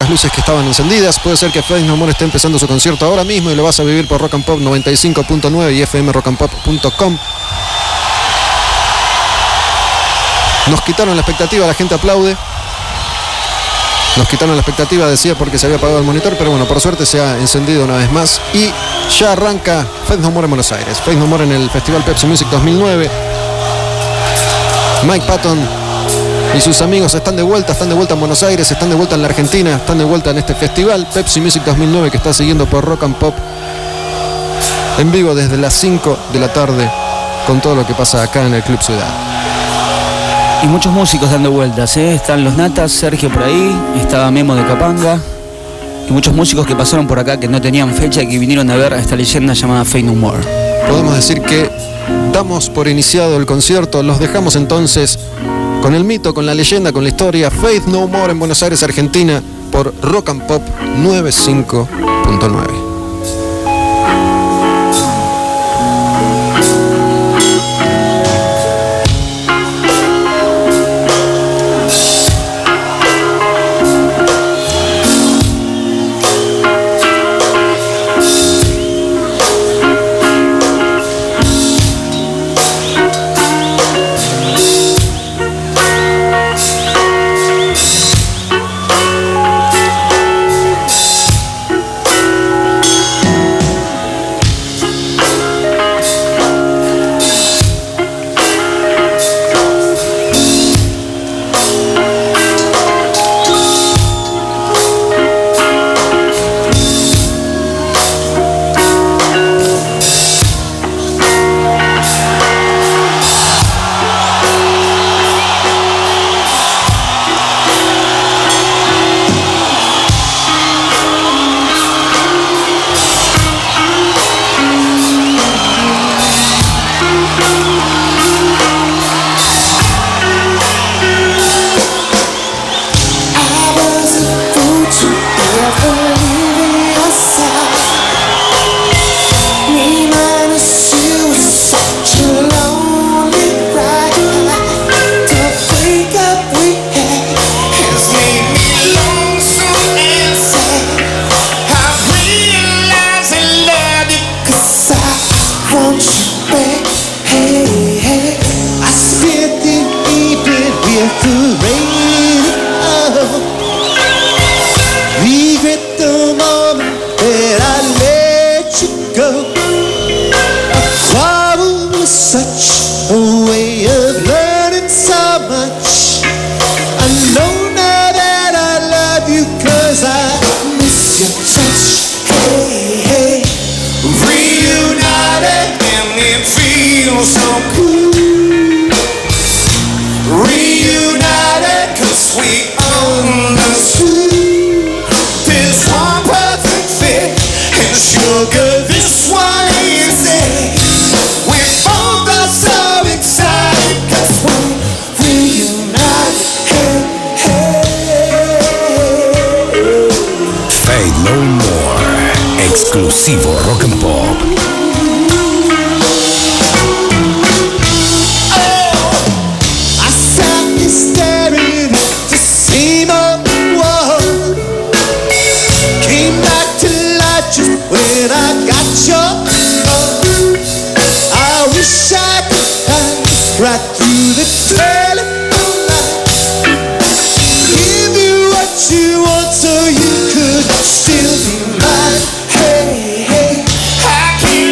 las luces que estaban encendidas. Puede ser que Faith No More esté empezando su concierto ahora mismo y lo vas a vivir por Rock and Pop 95.9 y fmrockandpop.com. Nos quitaron la expectativa, la gente aplaude. Nos quitaron la expectativa, decía, porque se había apagado el monitor, pero bueno, por suerte se ha encendido una vez más y ya arranca Faith No More en Buenos Aires. Faith No More en el Festival Pepsi Music 2009. Mike Patton y sus amigos están de vuelta en Buenos Aires, están de vuelta en la Argentina, están de vuelta en este festival Pepsi Music 2009 que está siguiendo por Rock and Pop en vivo desde las 5 de la tarde con todo lo que pasa acá en el Club Ciudad. Y muchos músicos dando vueltas, ¿eh? Están los Natas, Sergio por ahí, estaba Memo de Capanga y muchos músicos que pasaron por acá que no tenían fecha y que vinieron a ver a esta leyenda llamada Faith No More. Podemos decir que damos por iniciado el concierto, los dejamos entonces con el mito, con la leyenda, con la historia. Faith No More en Buenos Aires, Argentina, por Rock and Pop 95.9. Exclusivo Rock and Pop. Still be mine. Hey, hey, I can't